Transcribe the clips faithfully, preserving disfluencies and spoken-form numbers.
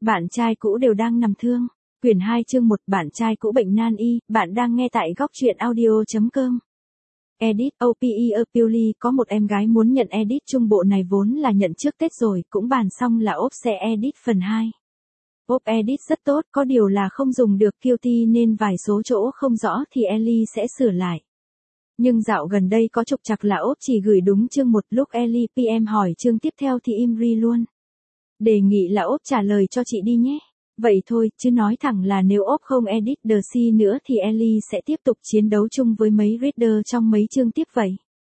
Bạn trai cũ đều đang nằm thương. Quyển hai chương một, bạn trai cũ bệnh nan y. Bạn đang nghe tại góc truyện audio chấm com. Edit o pê e Appeally có một em gái muốn nhận edit chung bộ này vốn là nhận trước Tết rồi, cũng bàn xong là ốp sẽ edit phần hai. Ốp edit rất tốt, có điều là không dùng được Qt nên vài số chỗ không rõ thì Ellie sẽ sửa lại. Nhưng dạo gần đây có trục trặc là ốp chỉ gửi đúng chương một, lúc Ellie pê em hỏi chương tiếp theo thì im ri luôn. Đề nghị là ốp trả lời cho chị đi nhé. Vậy thôi, chứ nói thẳng là nếu ốp không edit the C nữa thì Ellie sẽ tiếp tục chiến đấu chung với mấy reader trong mấy chương tiếp vậy.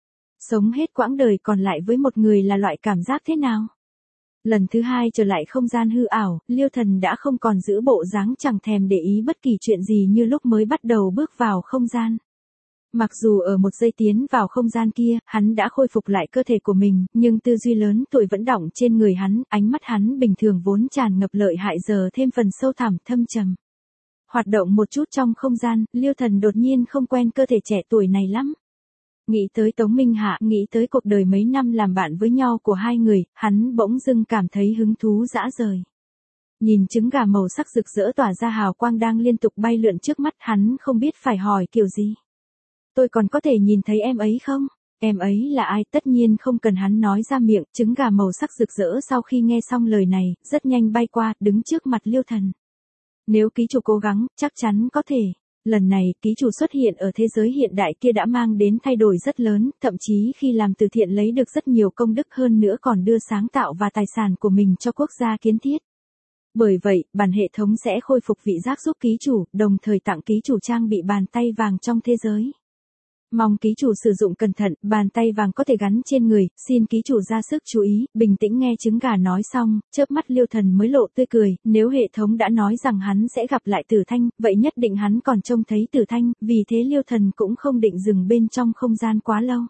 Sống hết quãng đời còn lại với một người là loại cảm giác thế nào? Lần thứ hai trở lại không gian hư ảo, Liêu Thần đã không còn giữ bộ dáng chẳng thèm để ý bất kỳ chuyện gì như lúc mới bắt đầu bước vào không gian. Mặc dù ở một giây tiến vào không gian kia, hắn đã khôi phục lại cơ thể của mình, nhưng tư duy lớn tuổi vẫn đọng trên người hắn, ánh mắt hắn bình thường vốn tràn ngập lợi hại giờ thêm phần sâu thẳm thâm trầm. Hoạt động một chút trong không gian, Liêu Thần đột nhiên không quen cơ thể trẻ tuổi này lắm. Nghĩ tới Tống Minh Hạ, nghĩ tới cuộc đời mấy năm làm bạn với nhau của hai người, hắn bỗng dưng cảm thấy hứng thú dã rời. Nhìn trứng gà màu sắc rực rỡ tỏa ra hào quang đang liên tục bay lượn trước mắt, hắn không biết phải hỏi kiểu gì. Tôi còn có thể nhìn thấy em ấy không? Em ấy là ai? Tất nhiên không cần hắn nói ra miệng, trứng gà màu sắc rực rỡ sau khi nghe xong lời này, rất nhanh bay qua, đứng trước mặt Liêu Thần. Nếu ký chủ cố gắng, chắc chắn có thể. Lần này, ký chủ xuất hiện ở thế giới hiện đại kia đã mang đến thay đổi rất lớn, thậm chí khi làm từ thiện lấy được rất nhiều công đức hơn nữa còn đưa sáng tạo và tài sản của mình cho quốc gia kiến thiết. Bởi vậy, bản hệ thống sẽ khôi phục vị giác giúp ký chủ, đồng thời tặng ký chủ trang bị bàn tay vàng trong thế giới. Mong ký chủ sử dụng cẩn thận, bàn tay vàng có thể gắn trên người, xin ký chủ ra sức chú ý. Bình tĩnh nghe trứng gà nói xong, chớp mắt Liêu Thần mới lộ tươi cười, nếu hệ thống đã nói rằng hắn sẽ gặp lại Tử Thanh, vậy nhất định hắn còn trông thấy Tử Thanh, vì thế Liêu Thần cũng không định dừng bên trong không gian quá lâu.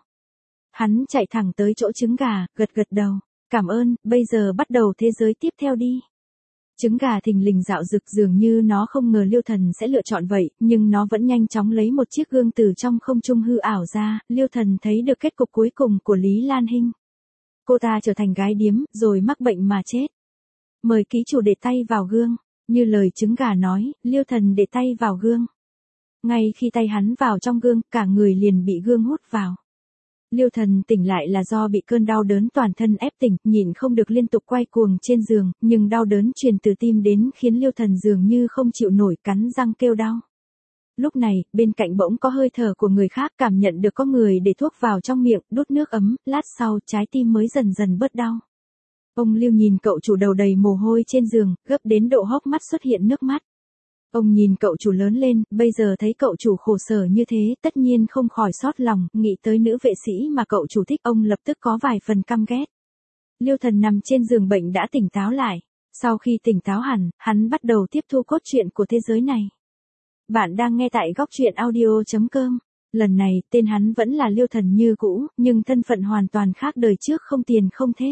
Hắn chạy thẳng tới chỗ trứng gà, gật gật đầu, cảm ơn, bây giờ bắt đầu thế giới tiếp theo đi. Trứng gà thình lình dạo rực, dường như nó không ngờ Liêu Thần sẽ lựa chọn vậy, nhưng nó vẫn nhanh chóng lấy một chiếc gương từ trong không trung hư ảo ra, Liêu Thần thấy được kết cục cuối cùng của Lý Lan Hinh. Cô ta trở thành gái điếm, rồi mắc bệnh mà chết. Mời ký chủ để tay vào gương, như lời trứng gà nói, Liêu Thần để tay vào gương. Ngay khi tay hắn vào trong gương, cả người liền bị gương hút vào. Liêu Thần tỉnh lại là do bị cơn đau đớn toàn thân ép tỉnh, nhịn không được liên tục quay cuồng trên giường, nhưng đau đớn truyền từ tim đến khiến Liêu Thần dường như không chịu nổi, cắn răng kêu đau. Lúc này, bên cạnh bỗng có hơi thở của người khác, cảm nhận được có người để thuốc vào trong miệng, đút nước ấm, lát sau trái tim mới dần dần bớt đau. Ông Liêu nhìn cậu chủ đầu đầy mồ hôi trên giường, gấp đến độ hốc mắt xuất hiện nước mắt. Ông nhìn cậu chủ lớn lên, bây giờ thấy cậu chủ khổ sở như thế, tất nhiên không khỏi xót lòng, nghĩ tới nữ vệ sĩ mà cậu chủ thích, ông lập tức có vài phần căm ghét. Liêu Thần nằm trên giường bệnh đã tỉnh táo lại. Sau khi tỉnh táo hẳn, hắn bắt đầu tiếp thu cốt truyện của thế giới này. Bạn đang nghe tại góc truyện audio chấm com. Lần này, tên hắn vẫn là Liêu Thần như cũ, nhưng thân phận hoàn toàn khác, đời trước không tiền không thế.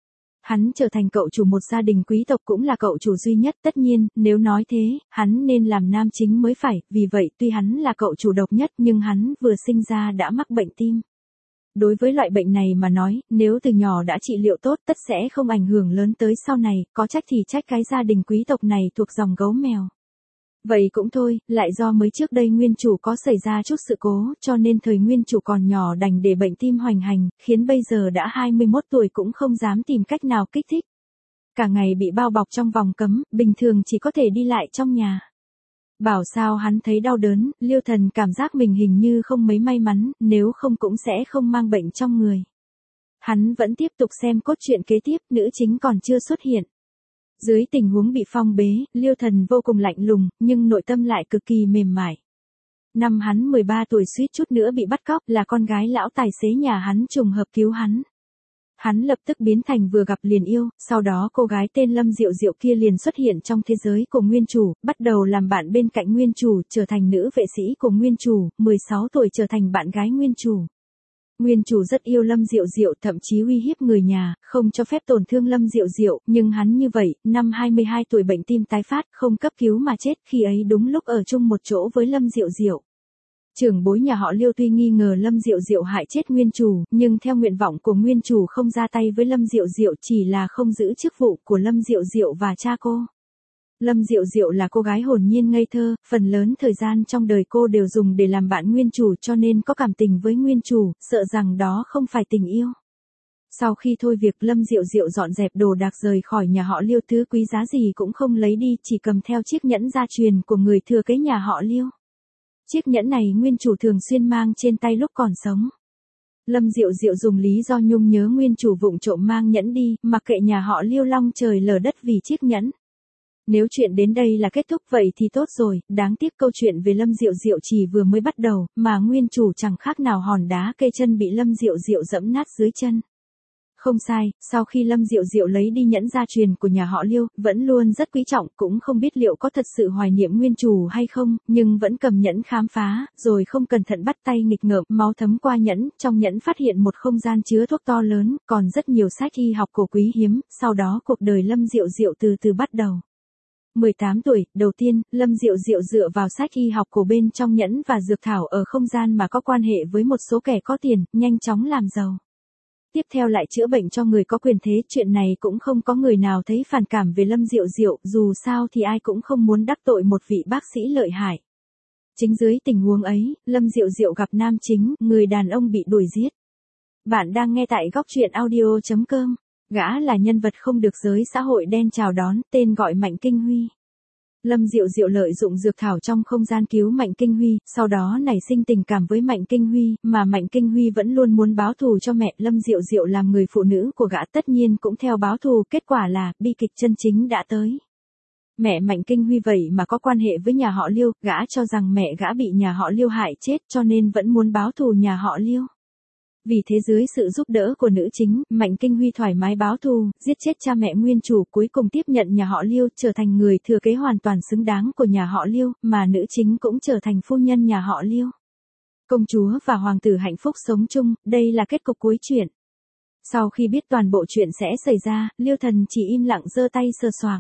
Hắn trở thành cậu chủ một gia đình quý tộc, cũng là cậu chủ duy nhất, tất nhiên, nếu nói thế, hắn nên làm nam chính mới phải, vì vậy tuy hắn là cậu chủ độc nhất nhưng hắn vừa sinh ra đã mắc bệnh tim. Đối với loại bệnh này mà nói, nếu từ nhỏ đã trị liệu tốt tất sẽ không ảnh hưởng lớn tới sau này, có trách thì trách cái gia đình quý tộc này thuộc dòng gấu mèo. Vậy cũng thôi, lại do mới trước đây nguyên chủ có xảy ra chút sự cố, cho nên thời nguyên chủ còn nhỏ đành để bệnh tim hoành hành, khiến bây giờ đã hai mươi mốt tuổi cũng không dám tìm cách nào kích thích. Cả ngày bị bao bọc trong vòng cấm, bình thường chỉ có thể đi lại trong nhà. Bảo sao hắn thấy đau đớn, Liêu Thần cảm giác mình hình như không mấy may mắn, nếu không cũng sẽ không mang bệnh trong người. Hắn vẫn tiếp tục xem cốt truyện kế tiếp, nữ chính còn chưa xuất hiện. Dưới tình huống bị phong bế, Liêu Thần vô cùng lạnh lùng, nhưng nội tâm lại cực kỳ mềm mại. Năm hắn mười ba tuổi suýt chút nữa bị bắt cóc, là con gái lão tài xế nhà hắn trùng hợp cứu hắn. Hắn lập tức biến thành vừa gặp liền yêu, sau đó cô gái tên Lâm Diệu Diệu kia liền xuất hiện trong thế giới của nguyên chủ, bắt đầu làm bạn bên cạnh nguyên chủ, trở thành nữ vệ sĩ của nguyên chủ, mười sáu tuổi trở thành bạn gái nguyên chủ. Nguyên chủ rất yêu Lâm Diệu Diệu, thậm chí uy hiếp người nhà, không cho phép tổn thương Lâm Diệu Diệu, nhưng hắn như vậy, năm hai mươi hai tuổi bệnh tim tái phát, không cấp cứu mà chết, khi ấy đúng lúc ở chung một chỗ với Lâm Diệu Diệu. Trưởng bối nhà họ Liêu tuy nghi ngờ Lâm Diệu Diệu hại chết nguyên chủ, nhưng theo nguyện vọng của nguyên chủ không ra tay với Lâm Diệu Diệu, chỉ là không giữ chức vụ của Lâm Diệu Diệu và cha cô. Lâm Diệu Diệu là cô gái hồn nhiên ngây thơ, phần lớn thời gian trong đời cô đều dùng để làm bạn nguyên chủ cho nên có cảm tình với nguyên chủ, sợ rằng đó không phải tình yêu. Sau khi thôi việc Lâm Diệu Diệu dọn dẹp đồ đạc rời khỏi nhà họ Liêu, thứ quý giá gì cũng không lấy đi, chỉ cầm theo chiếc nhẫn gia truyền của người thừa kế nhà họ Liêu. Chiếc nhẫn này nguyên chủ thường xuyên mang trên tay lúc còn sống. Lâm Diệu Diệu dùng lý do nhung nhớ nguyên chủ vụng trộm mang nhẫn đi, mặc kệ nhà họ Liêu long trời lở đất vì chiếc nhẫn. Nếu chuyện đến đây là kết thúc vậy thì tốt rồi, đáng tiếc câu chuyện về Lâm Diệu Diệu chỉ vừa mới bắt đầu, mà nguyên chủ chẳng khác nào hòn đá kê chân bị Lâm Diệu Diệu dẫm nát dưới chân. Không sai, sau khi Lâm Diệu Diệu lấy đi nhẫn gia truyền của nhà họ Liêu, vẫn luôn rất quý trọng, cũng không biết liệu có thật sự hoài niệm nguyên chủ hay không, nhưng vẫn cầm nhẫn khám phá, rồi không cẩn thận bắt tay nghịch ngợm, máu thấm qua nhẫn, trong nhẫn phát hiện một không gian chứa thuốc to lớn, còn rất nhiều sách y học cổ quý hiếm, sau đó cuộc đời Lâm Diệu Diệu từ từ bắt đầu. mười tám tuổi, đầu tiên, Lâm Diệu Diệu dựa vào sách y học cổ bên trong nhẫn và dược thảo ở không gian mà có quan hệ với một số kẻ có tiền, nhanh chóng làm giàu. Tiếp theo lại chữa bệnh cho người có quyền thế, chuyện này cũng không có người nào thấy phản cảm về Lâm Diệu Diệu, dù sao thì ai cũng không muốn đắc tội một vị bác sĩ lợi hại. Chính dưới tình huống ấy, Lâm Diệu Diệu gặp nam chính, người đàn ông bị đuổi giết. Bạn đang nghe tại góc truyện audio chấm com. Gã là nhân vật không được giới xã hội đen chào đón, tên gọi Mạnh Kinh Huy. Lâm Diệu Diệu lợi dụng dược thảo trong không gian cứu Mạnh Kinh Huy, sau đó nảy sinh tình cảm với Mạnh Kinh Huy, mà Mạnh Kinh Huy vẫn luôn muốn báo thù cho mẹ. Lâm Diệu Diệu làm người phụ nữ của gã tất nhiên cũng theo báo thù, kết quả là bi kịch chân chính đã tới. Mẹ Mạnh Kinh Huy vậy mà có quan hệ với nhà họ Liêu, gã cho rằng mẹ gã bị nhà họ Liêu hại chết cho nên vẫn muốn báo thù nhà họ Liêu. Vì thế dưới sự giúp đỡ của nữ chính, Mạnh Kinh Huy thoải mái báo thù, giết chết cha mẹ nguyên chủ, cuối cùng tiếp nhận nhà họ Liêu, trở thành người thừa kế hoàn toàn xứng đáng của nhà họ Liêu, mà nữ chính cũng trở thành phu nhân nhà họ Liêu. Công chúa và hoàng tử hạnh phúc sống chung, đây là kết cục cuối chuyện. Sau khi biết toàn bộ chuyện sẽ xảy ra, Liêu Thần chỉ im lặng giơ tay sờ soạng.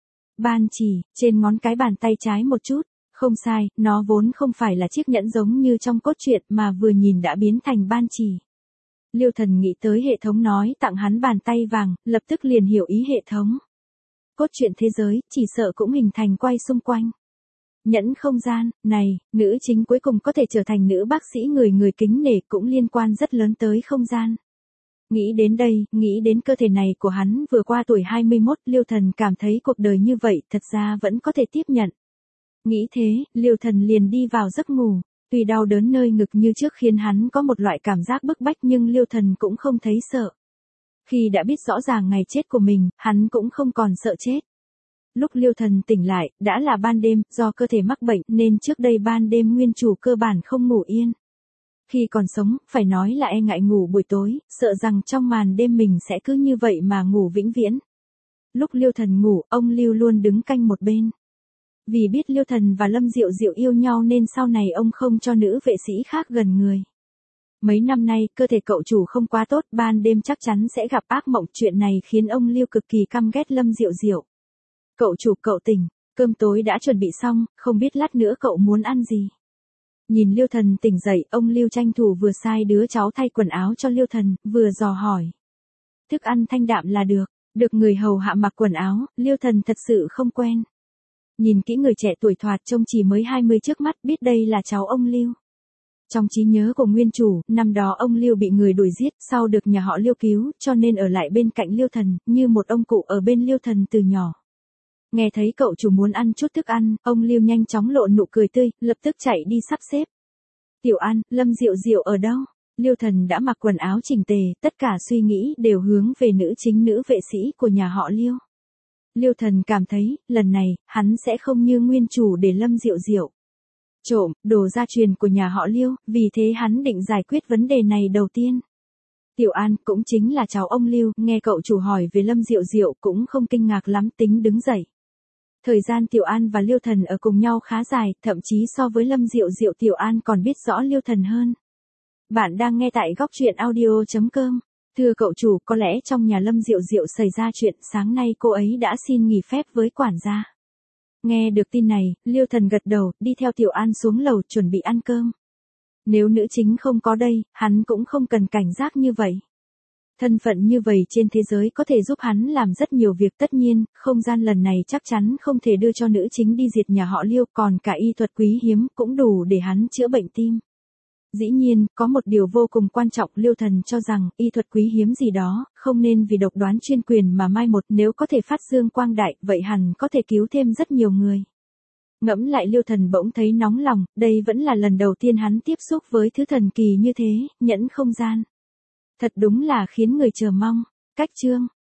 Ban chỉ, trên ngón cái bàn tay trái một chút. Không sai, nó vốn không phải là chiếc nhẫn giống như trong cốt truyện mà vừa nhìn đã biến thành ban chỉ. Liêu Thần nghĩ tới hệ thống nói tặng hắn bàn tay vàng, lập tức liền hiểu ý hệ thống. Cốt truyện thế giới, chỉ sợ cũng hình thành quay xung quanh. Nhẫn không gian, này, nữ chính cuối cùng có thể trở thành nữ bác sĩ người người kính nể, cũng liên quan rất lớn tới không gian. Nghĩ đến đây, nghĩ đến cơ thể này của hắn vừa qua tuổi hai mươi mốt, Liêu Thần cảm thấy cuộc đời như vậy thật ra vẫn có thể tiếp nhận. Nghĩ thế, Liêu Thần liền đi vào giấc ngủ. Tuy đau đớn nơi ngực như trước khiến hắn có một loại cảm giác bức bách nhưng Liêu Thần cũng không thấy sợ. Khi đã biết rõ ràng ngày chết của mình, hắn cũng không còn sợ chết. Lúc Liêu Thần tỉnh lại, đã là ban đêm, do cơ thể mắc bệnh nên trước đây ban đêm nguyên chủ cơ bản không ngủ yên. Khi còn sống, phải nói là e ngại ngủ buổi tối, sợ rằng trong màn đêm mình sẽ cứ như vậy mà ngủ vĩnh viễn. Lúc Liêu Thần ngủ, ông Lưu luôn đứng canh một bên. Vì biết Liêu Thần và Lâm Diệu Diệu yêu nhau nên sau này ông không cho nữ vệ sĩ khác gần người. Mấy năm nay, cơ thể cậu chủ không quá tốt, ban đêm chắc chắn sẽ gặp ác mộng, chuyện này khiến ông Lưu cực kỳ căm ghét Lâm Diệu Diệu. Cậu chủ, cậu tỉnh, cơm tối đã chuẩn bị xong, không biết lát nữa cậu muốn ăn gì. Nhìn Liêu Thần tỉnh dậy, ông Lưu tranh thủ vừa sai đứa cháu thay quần áo cho Liêu Thần, vừa dò hỏi. Thức ăn thanh đạm là được, được người hầu hạ mặc quần áo, Liêu Thần thật sự không quen. Nhìn kỹ người trẻ tuổi thoạt trông chỉ mới hai mươi trước mắt, biết đây là cháu ông Lưu. Trong trí nhớ của nguyên chủ, năm đó ông Lưu bị người đuổi giết, sau được nhà họ Liêu cứu, cho nên ở lại bên cạnh Liêu Thần, như một ông cụ ở bên Liêu Thần từ nhỏ. Nghe thấy cậu chủ muốn ăn chút thức ăn, ông Lưu nhanh chóng lộ nụ cười tươi, lập tức chạy đi sắp xếp. Tiểu An, Lâm Diệu Diệu ở đâu? Liêu Thần đã mặc quần áo chỉnh tề, tất cả suy nghĩ đều hướng về nữ chính nữ vệ sĩ của nhà họ Liêu. Liêu Thần cảm thấy, lần này, hắn sẽ không như nguyên chủ để Lâm Diệu Diệu trộm đồ gia truyền của nhà họ Liêu, vì thế hắn định giải quyết vấn đề này đầu tiên. Tiểu An, cũng chính là cháu ông Lưu, nghe cậu chủ hỏi về Lâm Diệu Diệu cũng không kinh ngạc lắm, tính đứng dậy. Thời gian Tiểu An và Liêu Thần ở cùng nhau khá dài, thậm chí so với Lâm Diệu Diệu Tiểu An còn biết rõ Liêu Thần hơn. Bạn đang nghe tại góc truyện audio chấm com. Thưa cậu chủ, có lẽ trong nhà Lâm Diệu Diệu xảy ra chuyện, sáng nay cô ấy đã xin nghỉ phép với quản gia. Nghe được tin này, Liêu Thần gật đầu, đi theo Tiểu An xuống lầu chuẩn bị ăn cơm. Nếu nữ chính không có đây, hắn cũng không cần cảnh giác như vậy. Thân phận như vậy trên thế giới có thể giúp hắn làm rất nhiều việc, tất nhiên, không gian lần này chắc chắn không thể đưa cho nữ chính đi diệt nhà họ Liêu, còn cả y thuật quý hiếm cũng đủ để hắn chữa bệnh tim. Dĩ nhiên, có một điều vô cùng quan trọng, Liêu Thần cho rằng, y thuật quý hiếm gì đó, không nên vì độc đoán chuyên quyền mà mai một, nếu có thể phát dương quang đại, vậy hẳn có thể cứu thêm rất nhiều người. Ngẫm lại Liêu Thần bỗng thấy nóng lòng, đây vẫn là lần đầu tiên hắn tiếp xúc với thứ thần kỳ như thế, nhẫn không gian. Thật đúng là khiến người chờ mong. Cách chương